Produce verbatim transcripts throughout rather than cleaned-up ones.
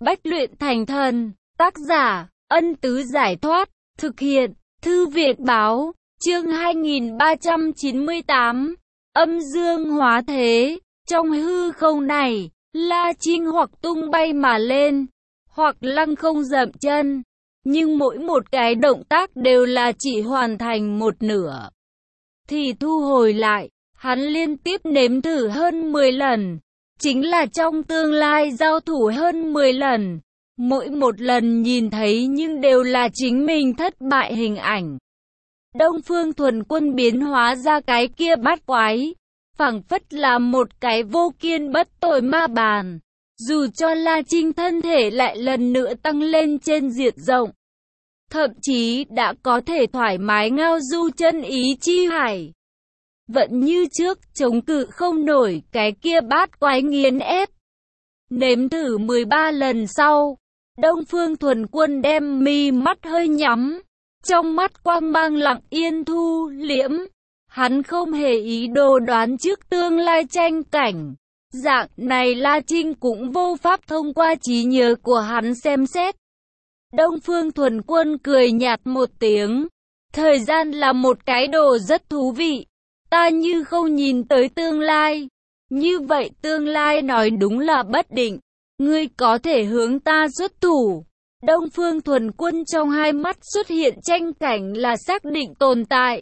Bách luyện thành thần. Tác giả, Ân Tứ Giải Thoát. Thực hiện, Thư Việt Báo. Chương hai nghìn ba trăm chín mươi tám. Âm dương hóa thế. Trong hư không này, La Trinh hoặc tung bay mà lên, hoặc lăng không dậm chân. Nhưng mỗi một cái động tác đều là chỉ hoàn thành một nửa thì thu hồi lại. Hắn liên tiếp nếm thử hơn mười lần, chính là trong tương lai giao thủ hơn mười lần. Mỗi một lần nhìn thấy nhưng đều là chính mình thất bại hình ảnh. Đông Phương Thuần Quân biến hóa ra cái kia bát quái, phảng phất là một cái vô kiên bất tội ma bàn. Dù cho La Trinh thân thể lại lần nữa tăng lên trên diện rộng, thậm chí đã có thể thoải mái ngao du chân ý chi hải, vẫn như trước chống cự không nổi cái kia bát quái nghiền ép. Nếm thử mười ba lần sau, Đông Phương Thuần Quân đem mi mắt hơi nhắm, trong mắt quang mang lặng yên thu liễm. Hắn không hề ý đồ đoán trước tương lai tranh cảnh. Dạng này La Trinh cũng vô pháp thông qua trí nhớ của hắn xem xét. Đông Phương Thuần Quân cười nhạt một tiếng. Thời gian là một cái đồ rất thú vị. Ta như không nhìn tới tương lai. Như vậy tương lai nói đúng là bất định. Ngươi có thể hướng ta xuất thủ. Đông Phương Thuần Quân trong hai mắt xuất hiện tranh cảnh là xác định tồn tại.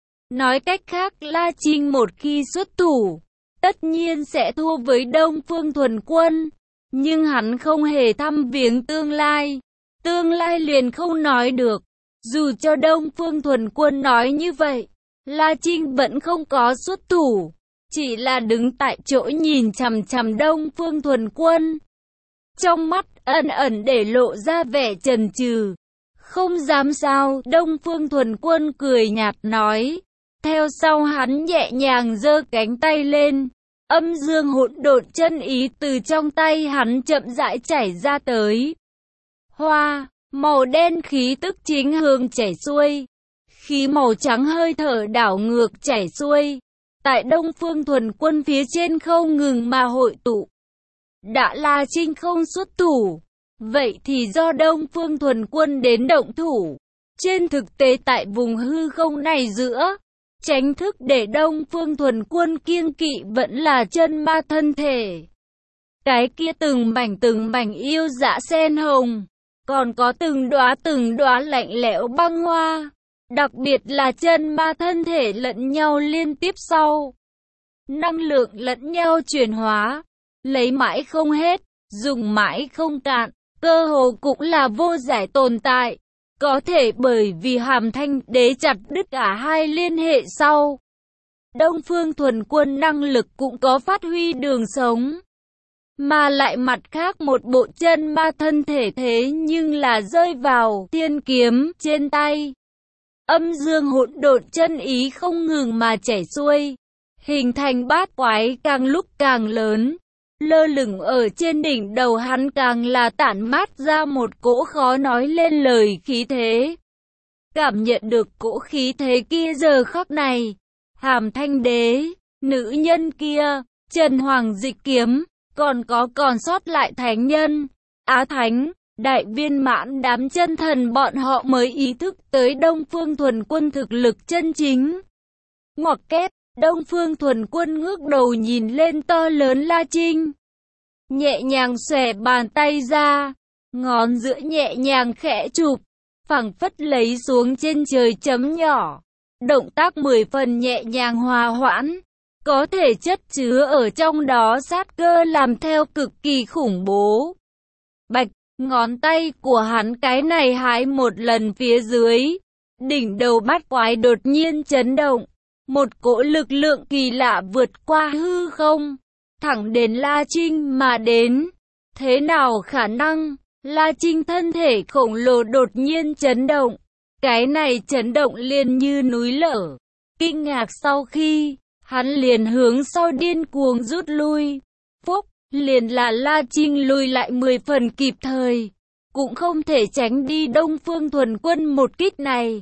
Nói cách khác, La Trinh một khi xuất thủ, tất nhiên sẽ thua với Đông Phương Thuần Quân. Nhưng hắn không hề thăm viếng tương lai. Tương lai liền không nói được. Dù cho Đông Phương Thuần Quân nói như vậy, La Trinh vẫn không có xuất thủ. Chỉ là đứng tại chỗ nhìn chằm chằm Đông Phương Thuần Quân. Trong mắt ẩn ẩn để lộ ra vẻ chần chừ. Không dám sao, Đông Phương Thuần Quân cười nhạt nói. Theo sau hắn nhẹ nhàng giơ cánh tay lên. Âm dương hỗn độn chân ý từ trong tay hắn chậm rãi chảy ra tới. Hoa, màu đen khí tức chính hướng chảy xuôi. Khí màu trắng hơi thở đảo ngược chảy xuôi. Tại Đông Phương Thuần Quân phía trên không ngừng mà hội tụ. Đã La Trinh không xuất thủ, vậy thì do Đông Phương Thuần Quân đến động thủ. Trên thực tế tại vùng hư không này giữa, tránh thức để Đông Phương Thuần Quân kiêng kỵ vẫn là chân ma thân thể. Cái kia từng mảnh từng mảnh yêu dã sen hồng, còn có từng đóa từng đóa lạnh lẽo băng hoa. Đặc biệt là chân ma thân thể lẫn nhau liên tiếp sau. Năng lượng lẫn nhau chuyển hóa, lấy mãi không hết, dùng mãi không cạn, cơ hồ cũng là vô giải tồn tại. Có thể bởi vì Hàm Thanh Đế chặt đứt cả hai liên hệ sau. Đông Phương Thuần Quân năng lực cũng có phát huy đường sống. Mà lại mặt khác một bộ chân ma thân thể thế nhưng là rơi vào thiên kiếm trên tay. Âm dương hỗn độn chân ý không ngừng mà chảy xuôi, hình thành bát quái càng lúc càng lớn. Lơ lửng ở trên đỉnh đầu hắn càng là tản mát ra một cỗ khó nói lên lời khí thế. Cảm nhận được cỗ khí thế kia giờ khắc này, Hàm Thanh Đế, nữ nhân kia, Trần Hoàng Dịch Kiếm, còn có còn sót lại thánh nhân, Á Thánh, Đại Viên Mãn đám chân thần bọn họ mới ý thức tới Đông Phương Thuần Quân thực lực chân chính. Ngoặc kép, Đông Phương Thuần Quân ngước đầu nhìn lên to lớn La Trinh. Nhẹ nhàng xòe bàn tay ra, ngón giữa nhẹ nhàng khẽ chụp, phảng phất lấy xuống trên trời chấm nhỏ. Động tác mười phần nhẹ nhàng hòa hoãn, có thể chất chứa ở trong đó sát cơ làm theo cực kỳ khủng bố. Bạch, ngón tay của hắn cái này hái một lần phía dưới. Đỉnh đầu bát quái đột nhiên chấn động. Một cỗ lực lượng kỳ lạ vượt qua hư không, thẳng đến La Trinh mà đến. Thế nào khả năng? La Trinh thân thể khổng lồ đột nhiên chấn động. Cái này chấn động liền như núi lở. Kinh ngạc sau khi, hắn liền hướng sau điên cuồng rút lui. Phúc, liền là La Trinh lùi lại mười phần kịp thời. Cũng không thể tránh đi Đông Phương Thuần Quân một kích này.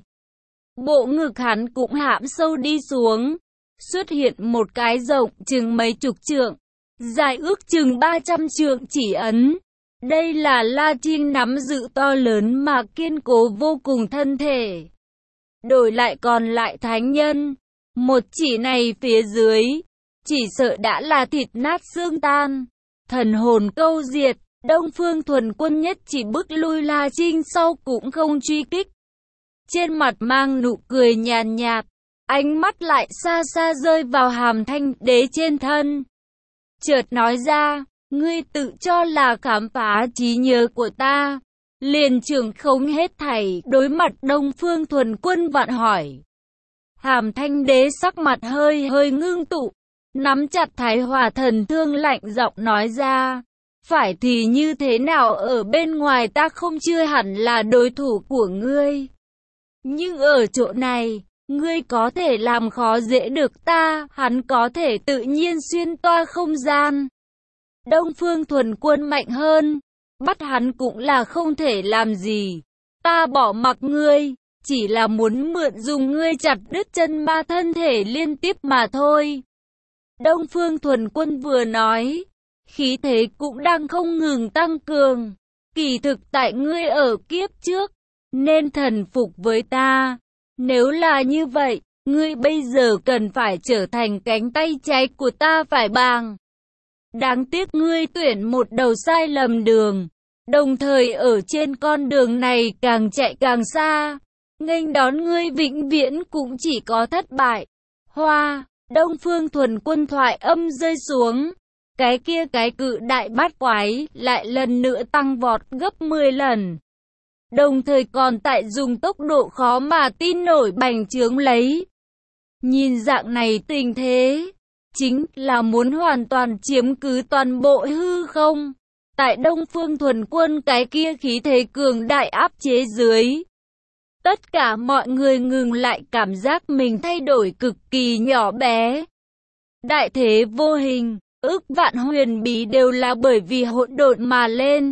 Bộ ngực hắn cũng hãm sâu đi xuống. Xuất hiện một cái rộng chừng mấy chục trượng, dài ước chừng ba trăm trượng chỉ ấn. Đây là La Trinh nắm giữ to lớn mà kiên cố vô cùng thân thể. Đổi lại còn lại thánh nhân, một chỉ này phía dưới, chỉ sợ đã là thịt nát xương tan, thần hồn câu diệt. Đông Phương Thuần Quân nhất chỉ bước lui La Trinh sau cũng không truy kích. Trên mặt mang nụ cười nhàn nhạt, ánh mắt lại xa xa rơi vào Hàm Thanh Đế trên thân. Chợt nói ra, ngươi tự cho là khám phá trí nhớ của ta, liền trưởng khống hết thảy. Đối mặt Đông Phương Thuần Quân vặn hỏi, Hàm Thanh Đế sắc mặt hơi hơi ngưng tụ, nắm chặt Thái Hỏa Thần Thương lạnh giọng nói ra, phải thì như thế nào, ở bên ngoài ta không chưa hẳn là đối thủ của ngươi, nhưng ở chỗ này, ngươi có thể làm khó dễ được ta. Hắn có thể tự nhiên xuyên toa không gian. Đông Phương Thuần Quân mạnh hơn, bắt hắn cũng là không thể làm gì. Ta bỏ mặc ngươi, chỉ là muốn mượn dùng ngươi chặt đứt chân ma thân thể liên tiếp mà thôi. Đông Phương Thuần Quân vừa nói, khí thế cũng đang không ngừng tăng cường. Kỳ thực tại ngươi ở kiếp trước, nên thần phục với ta. Nếu là như vậy, ngươi bây giờ cần phải trở thành cánh tay trái của ta phải bàng. Đáng tiếc ngươi tuyển một đầu sai lầm đường, đồng thời ở trên con đường này càng chạy càng xa. Nghênh đón ngươi vĩnh viễn cũng chỉ có thất bại. Hoa, Đông Phương Thuần Quân thoại âm rơi xuống. Cái kia cái cự đại bát quái lại lần nữa tăng vọt gấp mười lần. Đồng thời còn tại dùng tốc độ khó mà tin nổi bành trướng lấy. Nhìn dạng này tình thế, chính là muốn hoàn toàn chiếm cứ toàn bộ hư không. Tại Đông Phương Thuần Quân cái kia khí thế cường đại áp chế dưới, tất cả mọi người ngừng lại, cảm giác mình thay đổi cực kỳ nhỏ bé. Đại thế vô hình, ức vạn huyền bí đều là bởi vì hỗn độn mà lên.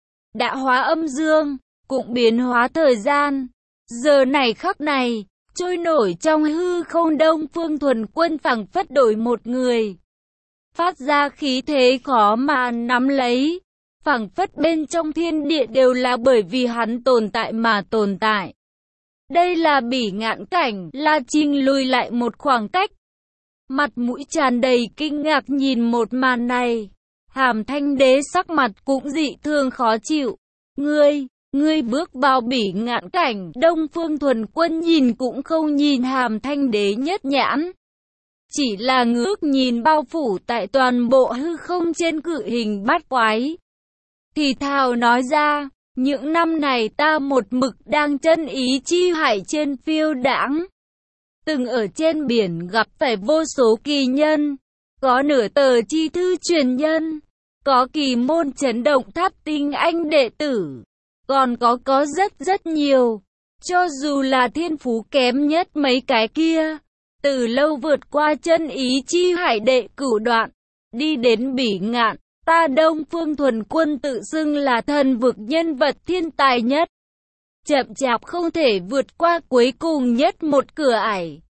Đã hóa âm dương, cũng biến hóa thời gian. Giờ này khắc này, trôi nổi trong hư không Đông Phương Thuần Quân phảng phất đổi một người. Phát ra khí thế khó mà nắm lấy. Phảng phất bên trong thiên địa đều là bởi vì hắn tồn tại mà tồn tại. Đây là bỉ ngạn cảnh. La Trinh lùi lại một khoảng cách, mặt mũi tràn đầy kinh ngạc nhìn một màn này. Hàm Thanh Đế sắc mặt cũng dị thường khó chịu. Ngươi, ngươi bước vào bỉ ngạn cảnh. Đông Phương Thuần Quân nhìn cũng không nhìn Hàm Thanh Đế nhất nhãn, chỉ là ngước nhìn bao phủ tại toàn bộ hư không trên cự hình bát quái. Thì thào nói ra, những năm này ta một mực đang chân ý chi hải trên phiêu đãng. Từng ở trên biển gặp phải vô số kỳ nhân, có nửa tờ chi thư truyền nhân, có kỳ môn chấn động tháp tinh anh đệ tử, còn có có rất rất nhiều. Cho dù là thiên phú kém nhất mấy cái kia, từ lâu vượt qua chân ý chi hải đệ cửu đoạn, đi đến bỉ ngạn. Ta Đông Phương Thuần Quân tự xưng là thần vực nhân vật thiên tài nhất, chậm chạp không thể vượt qua cuối cùng nhất một cửa ải,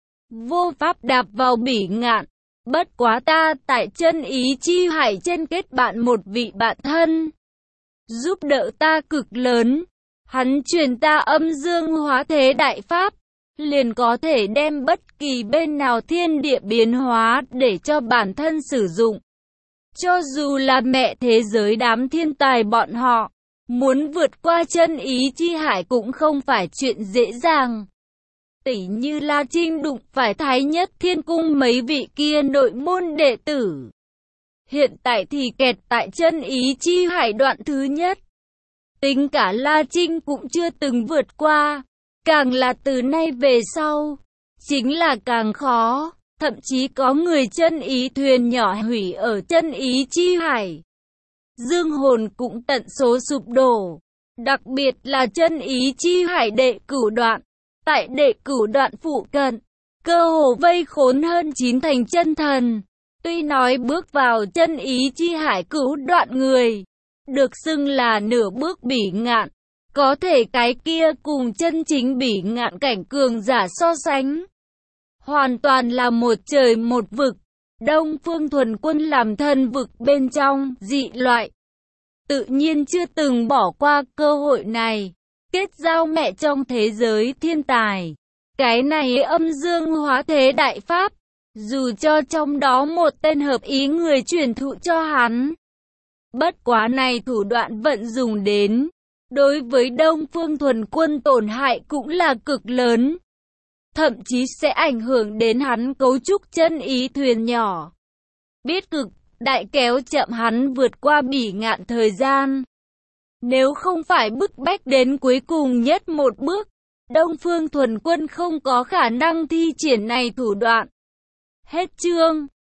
vô pháp đạp vào bỉ ngạn. Bất quá ta tại chân ý chi hải trên kết bạn một vị bạn thân, giúp đỡ ta cực lớn. Hắn truyền ta âm dương hóa thế đại pháp, liền có thể đem bất kỳ bên nào thiên địa biến hóa để cho bản thân sử dụng. Cho dù là mẹ thế giới đám thiên tài bọn họ, muốn vượt qua chân ý chi hải cũng không phải chuyện dễ dàng. Tỷ như La Trinh đụng phải Thái Nhất Thiên Cung mấy vị kia nội môn đệ tử. Hiện tại thì kẹt tại chân ý chi hải đoạn thứ nhất. Tính cả La Trinh cũng chưa từng vượt qua, càng là từ nay về sau, chính là càng khó. Thậm chí có người chân ý thuyền nhỏ hủy ở chân ý chi hải, dương hồn cũng tận số sụp đổ. Đặc biệt là chân ý chi hải đệ cửu đoạn, tại đệ cửu đoạn phụ cận, cơ hồ vây khốn hơn chín thành chân thần. Tuy nói bước vào chân ý chi hải cửu đoạn người, được xưng là nửa bước bỉ ngạn, có thể cái kia cùng chân chính bỉ ngạn cảnh cường giả so sánh, hoàn toàn là một trời một vực. Đông Phương Thuần Quân làm thần vực bên trong dị loại, tự nhiên chưa từng bỏ qua cơ hội này, kết giao mẹ trong thế giới thiên tài. Cái này âm dương hóa thế đại pháp, dù cho trong đó một tên hợp ý người truyền thụ cho hắn. Bất quá này thủ đoạn vận dùng đến, đối với Đông Phương Thuần Quân tổn hại cũng là cực lớn. Thậm chí sẽ ảnh hưởng đến hắn cấu trúc chân ý thuyền nhỏ. Biết cực, đại kéo chậm hắn vượt qua bỉ ngạn thời gian. Nếu không phải bức bách đến cuối cùng nhất một bước, Đông Phương Thuần Quân không có khả năng thi triển này thủ đoạn. Hết chương.